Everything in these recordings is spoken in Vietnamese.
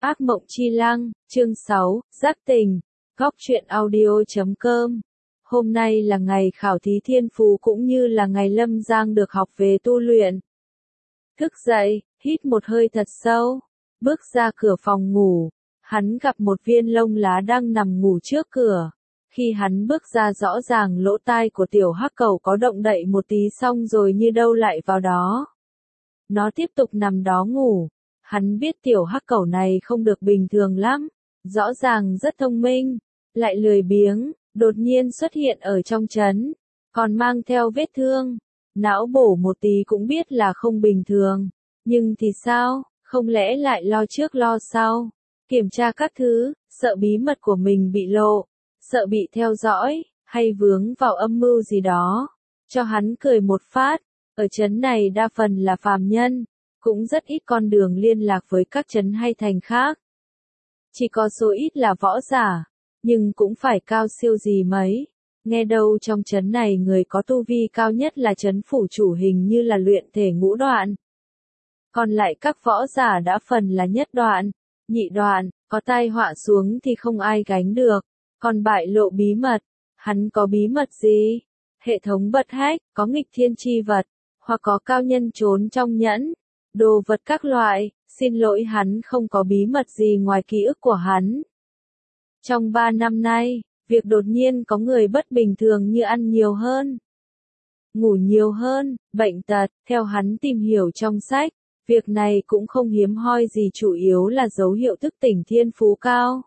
Ác mộng chi lăng, chương 6, giác tình, góc truyện audio.com. Hôm nay là ngày khảo thí thiên phú cũng như là ngày Lâm Giang được học về tu luyện. Thức dậy, hít một hơi thật sâu, bước ra cửa phòng ngủ, hắn gặp một viên lông lá đang nằm ngủ trước cửa. Khi hắn bước ra rõ ràng lỗ tai của tiểu hắc cẩu có động đậy một tí xong rồi như đâu lại vào đó. Nó tiếp tục nằm đó ngủ. Hắn biết tiểu hắc cẩu này không được bình thường lắm, rõ ràng rất thông minh, lại lười biếng, đột nhiên xuất hiện ở trong trấn, còn mang theo vết thương, não bổ một tí cũng biết là không bình thường, nhưng thì sao, không lẽ lại lo trước lo sau, kiểm tra các thứ, sợ bí mật của mình bị lộ, sợ bị theo dõi, hay vướng vào âm mưu gì đó, cho hắn cười một phát, ở trấn này đa phần là phàm nhân. Cũng rất ít con đường liên lạc với các trấn hay thành khác. Chỉ có số ít là võ giả, nhưng cũng phải cao siêu gì mấy. Nghe đâu trong trấn này người có tu vi cao nhất là trấn phủ chủ hình như là luyện thể ngũ đoạn. Còn lại các võ giả đã phần là nhất đoạn, nhị đoạn, có tai họa xuống thì không ai gánh được. Còn bại lộ bí mật, hắn có bí mật gì? Hệ thống bật hack, có nghịch thiên chi vật, hoặc có cao nhân trốn trong nhẫn. Đồ vật các loại, xin lỗi hắn không có bí mật gì ngoài ký ức của hắn. Trong 3 năm nay, việc đột nhiên có người bất bình thường như ăn nhiều hơn, ngủ nhiều hơn, bệnh tật, theo hắn tìm hiểu trong sách, việc này cũng không hiếm hoi gì, chủ yếu là dấu hiệu thức tỉnh thiên phú cao,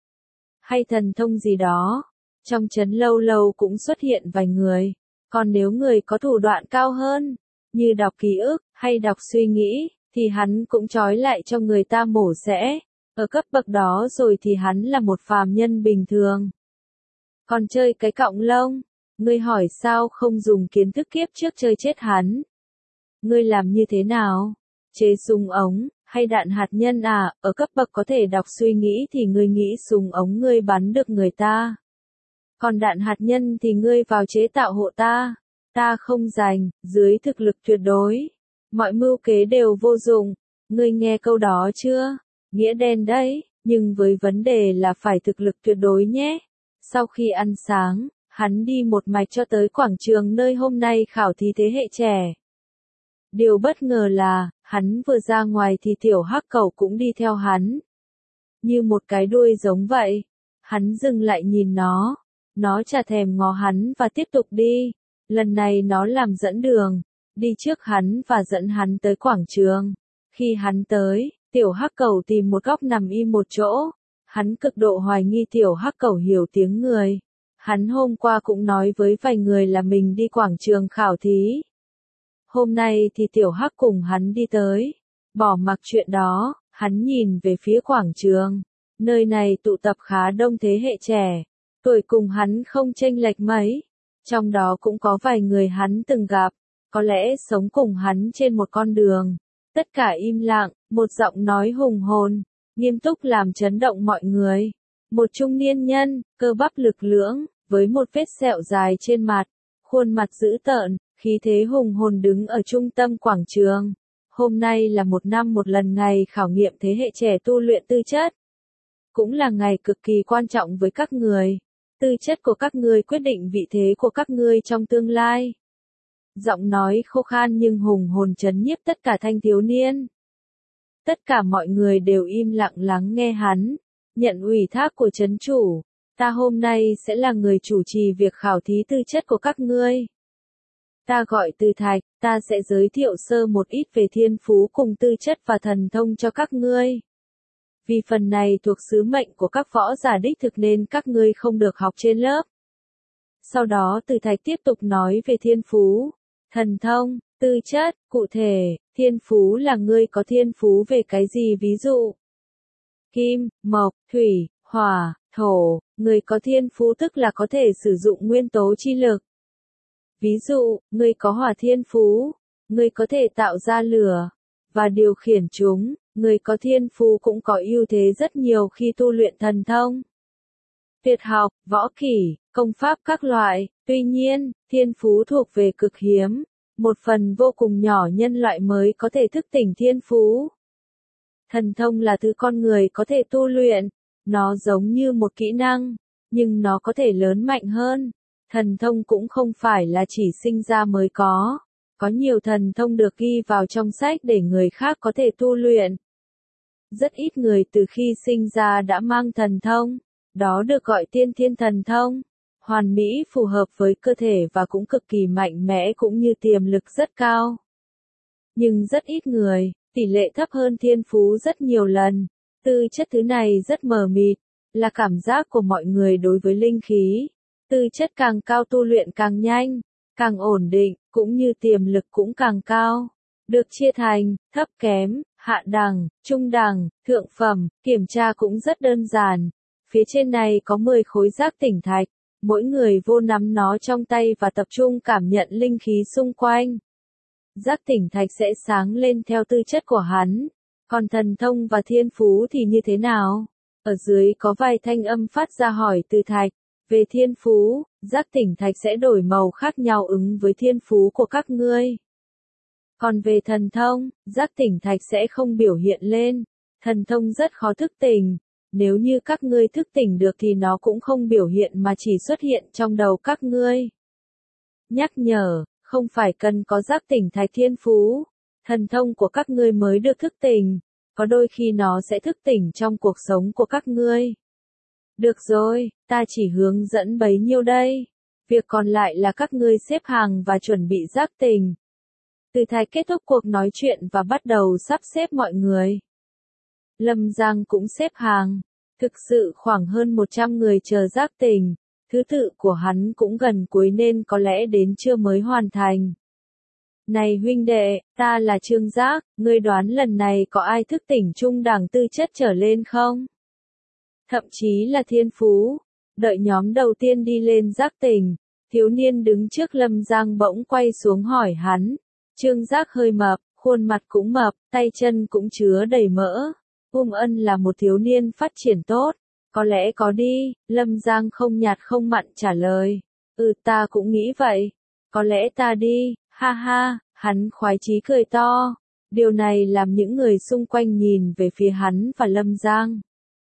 hay thần thông gì đó. Trong trấn lâu lâu cũng xuất hiện vài người, còn nếu người có thủ đoạn cao hơn, như đọc ký ức, hay đọc suy nghĩ, thì hắn cũng trói lại cho người ta mổ xẻ. Ở cấp bậc đó rồi thì hắn là một phàm nhân bình thường. Còn chơi cái cọng lông, ngươi hỏi sao không dùng kiến thức kiếp trước chơi chết hắn? Ngươi làm như thế nào? Chế súng ống, hay đạn hạt nhân à? Ở cấp bậc có thể đọc suy nghĩ thì ngươi nghĩ súng ống ngươi bắn được người ta. Còn đạn hạt nhân thì ngươi vào chế tạo hộ ta. Ta không rành, dưới thực lực tuyệt đối. Mọi mưu kế đều vô dụng. Ngươi nghe câu đó chưa? Nghĩa đen đấy, nhưng với vấn đề là phải thực lực tuyệt đối nhé. Sau khi ăn sáng, hắn đi một mạch cho tới quảng trường nơi hôm nay khảo thí thế hệ trẻ. Điều bất ngờ là, hắn vừa ra ngoài thì tiểu hắc cẩu cũng đi theo hắn. Như một cái đuôi giống vậy. Hắn dừng lại nhìn nó chả thèm ngó hắn và tiếp tục đi. Lần này nó làm dẫn đường, đi trước hắn và dẫn hắn tới quảng trường. Khi hắn tới, tiểu hắc cẩu tìm một góc nằm im một chỗ. Hắn cực độ hoài nghi tiểu hắc cẩu hiểu tiếng người. Hắn hôm qua cũng nói với vài người là mình đi quảng trường khảo thí. Hôm nay thì tiểu hắc cùng hắn đi tới. Bỏ mặc chuyện đó, hắn nhìn về phía quảng trường. Nơi này tụ tập khá đông thế hệ trẻ. Tuổi cùng hắn không chênh lệch mấy. Trong đó cũng có vài người hắn từng gặp, có lẽ sống cùng hắn trên một con đường. Tất cả im lặng, một giọng nói hùng hồn, nghiêm túc làm chấn động mọi người. Một trung niên nhân, cơ bắp lực lưỡng, với một vết sẹo dài trên mặt, khuôn mặt dữ tợn, khí thế hùng hồn đứng ở trung tâm quảng trường. Hôm nay là một năm một lần ngày khảo nghiệm thế hệ trẻ tu luyện tư chất. Cũng là ngày cực kỳ quan trọng với các người. Tư chất của các ngươi quyết định vị thế của các ngươi trong tương lai. Giọng nói khô khan nhưng hùng hồn trấn nhiếp tất cả thanh thiếu niên. Tất cả mọi người đều im lặng lắng nghe hắn. Nhận ủy thác của trấn chủ, ta hôm nay sẽ là người chủ trì việc khảo thí tư chất của các ngươi. Ta gọi Từ Thạch, ta sẽ giới thiệu sơ một ít về thiên phú cùng tư chất và thần thông cho các ngươi. Vì phần này thuộc sứ mệnh của các võ giả đích thực nên các ngươi không được học trên lớp. Sau đó Từ Thạch tiếp tục nói về thiên phú, thần thông, tư chất, cụ thể, thiên phú là ngươi có thiên phú về cái gì, ví dụ kim, mộc, thủy, hỏa, thổ, người có thiên phú tức là có thể sử dụng nguyên tố chi lực. Ví dụ, ngươi có hỏa thiên phú, ngươi có thể tạo ra lửa và điều khiển chúng. Người có thiên phú cũng có ưu thế rất nhiều khi tu luyện thần thông, tuyệt học, võ kỹ, công pháp các loại. Tuy nhiên, thiên phú thuộc về cực hiếm, một phần vô cùng nhỏ nhân loại mới có thể thức tỉnh thiên phú. Thần thông là thứ con người có thể tu luyện, nó giống như một kỹ năng, nhưng nó có thể lớn mạnh hơn. Thần thông cũng không phải là chỉ sinh ra mới có nhiều thần thông được ghi vào trong sách để người khác có thể tu luyện. Rất ít người từ khi sinh ra đã mang thần thông, đó được gọi tiên thiên thần thông, hoàn mỹ phù hợp với cơ thể và cũng cực kỳ mạnh mẽ cũng như tiềm lực rất cao. Nhưng rất ít người, tỷ lệ thấp hơn thiên phú rất nhiều lần. Tư chất thứ này rất mờ mịt, là cảm giác của mọi người đối với linh khí. Tư chất càng cao tu luyện càng nhanh, càng ổn định, cũng như tiềm lực cũng càng cao. Được chia thành, thấp kém, hạ đẳng, trung đẳng, thượng phẩm, kiểm tra cũng rất đơn giản. Phía trên này có 10 khối giác tỉnh thạch, mỗi người vô nắm nó trong tay và tập trung cảm nhận linh khí xung quanh. Giác tỉnh thạch sẽ sáng lên theo tư chất của hắn. Còn thần thông và thiên phú thì như thế nào? Ở dưới có vài thanh âm phát ra hỏi từ thạch. Về thiên phú, giác tỉnh thạch sẽ đổi màu khác nhau ứng với thiên phú của các ngươi. Còn về thần thông, giác tỉnh thạch sẽ không biểu hiện lên. Thần thông rất khó thức tỉnh. Nếu như các ngươi thức tỉnh được thì nó cũng không biểu hiện mà chỉ xuất hiện trong đầu các ngươi. Nhắc nhở, không phải cần có giác tỉnh thạch thiên phú, thần thông của các ngươi mới được thức tỉnh, có đôi khi nó sẽ thức tỉnh trong cuộc sống của các ngươi. Được rồi, ta chỉ hướng dẫn bấy nhiêu đây. Việc còn lại là các ngươi xếp hàng và chuẩn bị giác tỉnh. Từ Thạch kết thúc cuộc nói chuyện và bắt đầu sắp xếp mọi người. Lâm Giang cũng xếp hàng. Thực sự khoảng hơn 100 người chờ giác tỉnh. Thứ tự của hắn cũng gần cuối nên có lẽ đến trưa mới hoàn thành. Này huynh đệ, ta là Trương Giác, ngươi đoán lần này có ai thức tỉnh trung đẳng tư chất trở lên không? Thậm chí là thiên phú. Đợi nhóm đầu tiên đi lên giác tỉnh, thiếu niên đứng trước Lâm Giang bỗng quay xuống hỏi hắn. Trương Giác hơi mập, khuôn mặt cũng mập, tay chân cũng chứa đầy mỡ. Ân là một thiếu niên phát triển tốt. Có lẽ có đi, Lâm Giang không nhạt không mặn trả lời. Ta cũng nghĩ vậy. Có lẽ ta đi, ha ha, hắn khoái chí cười to. Điều này làm những người xung quanh nhìn về phía hắn và Lâm Giang.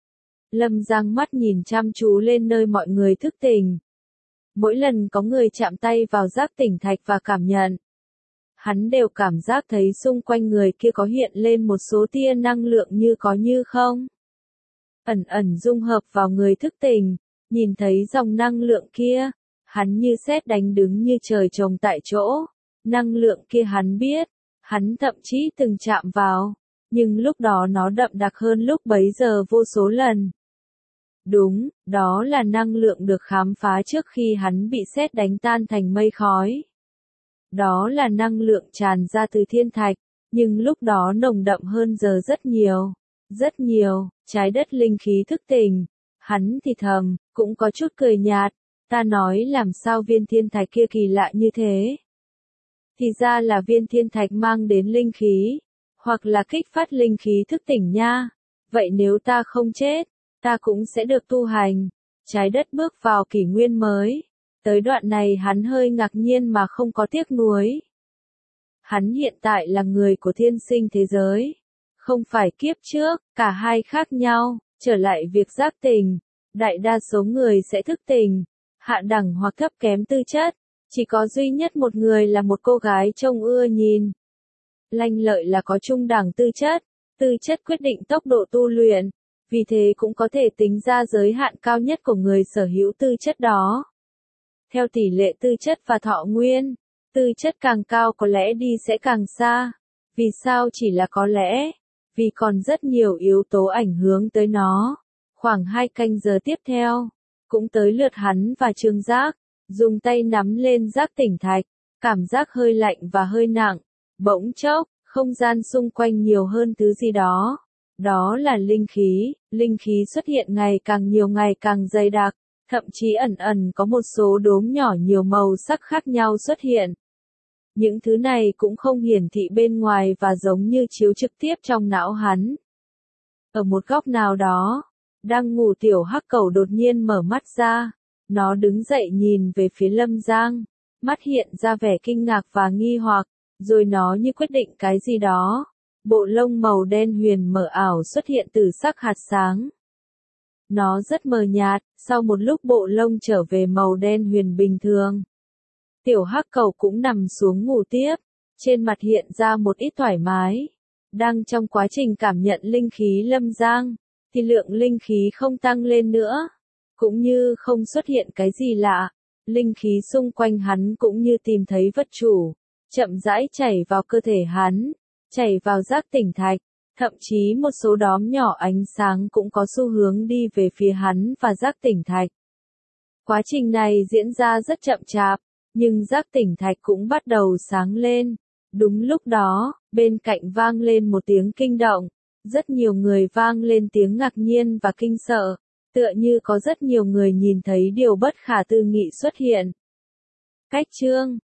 Lâm Giang mắt nhìn chăm chú lên nơi mọi người thức tỉnh. Mỗi lần có người chạm tay vào giác tỉnh thạch và cảm nhận, hắn đều cảm giác thấy xung quanh người kia có hiện lên một số tia năng lượng như có như không. Ẩn ẩn dung hợp vào người thức tỉnh, nhìn thấy dòng năng lượng kia, hắn như sét đánh đứng như trời trồng tại chỗ. Năng lượng kia hắn biết, hắn thậm chí từng chạm vào, nhưng lúc đó nó đậm đặc hơn lúc bấy giờ vô số lần. Đúng, đó là năng lượng được khám phá trước khi hắn bị sét đánh tan thành mây khói. Đó là năng lượng tràn ra từ thiên thạch, nhưng lúc đó nồng đậm hơn giờ rất nhiều. Rất nhiều, trái đất linh khí thức tỉnh. Hắn thì thầm, cũng có chút cười nhạt. Ta nói làm sao viên thiên thạch kia kỳ lạ như thế. Thì ra là viên thiên thạch mang đến linh khí, hoặc là kích phát linh khí thức tỉnh nha. Vậy nếu ta không chết, ta cũng sẽ được tu hành. Trái đất bước vào kỷ nguyên mới. Tới đoạn này hắn hơi ngạc nhiên mà không có tiếc nuối. Hắn hiện tại là người của thiên sinh thế giới. Không phải kiếp trước, cả hai khác nhau. Trở lại việc giác tỉnh, đại đa số người sẽ thức tỉnh, hạ đẳng hoặc thấp kém tư chất. Chỉ có duy nhất một người là một cô gái trông ưa nhìn. Lanh Lợi là có trung đẳng tư chất quyết định tốc độ tu luyện, vì thế cũng có thể tính ra giới hạn cao nhất của người sở hữu tư chất đó. Theo tỷ lệ tư chất và thọ nguyên, tư chất càng cao có lẽ đi sẽ càng xa. Vì sao chỉ là có lẽ? Vì còn rất nhiều yếu tố ảnh hưởng tới nó. Khoảng 2 canh giờ tiếp theo, cũng tới lượt hắn và Trương Giác, dùng tay nắm lên giác tỉnh thạch, cảm giác hơi lạnh và hơi nặng. Bỗng chốc, không gian xung quanh nhiều hơn thứ gì đó. Đó là linh khí xuất hiện ngày càng nhiều ngày càng dày đặc, thậm chí ẩn ẩn có một số đốm nhỏ nhiều màu sắc khác nhau xuất hiện. Những thứ này cũng không hiển thị bên ngoài và giống như chiếu trực tiếp trong não hắn. Ở một góc nào đó, đang ngủ tiểu hắc cẩu đột nhiên mở mắt ra. Nó đứng dậy nhìn về phía Lâm Giang, mắt hiện ra vẻ kinh ngạc và nghi hoặc, rồi nó như quyết định cái gì đó. bộ lông màu đen huyền mờ ảo xuất hiện từ sắc hạt sáng. Nó rất mờ nhạt, sau một lúc bộ lông trở về màu đen huyền bình thường. Tiểu hắc cầu cũng nằm xuống ngủ tiếp, trên mặt hiện ra một ít thoải mái. Đang trong quá trình cảm nhận linh khí Lâm Giang, thì lượng linh khí không tăng lên nữa, cũng như không xuất hiện cái gì lạ. Linh khí xung quanh hắn cũng như tìm thấy vật chủ, chậm rãi chảy vào cơ thể hắn, chảy vào giác tỉnh thạch, thậm chí một số đốm nhỏ ánh sáng cũng có xu hướng đi về phía hắn và giác tỉnh thạch. Quá trình này diễn ra rất chậm chạp, nhưng giác tỉnh thạch cũng bắt đầu sáng lên. Đúng lúc đó, bên cạnh vang lên một tiếng kinh động, rất nhiều người vang lên tiếng ngạc nhiên và kinh sợ, tựa như có rất nhiều người nhìn thấy điều bất khả tư nghị xuất hiện. Cách chương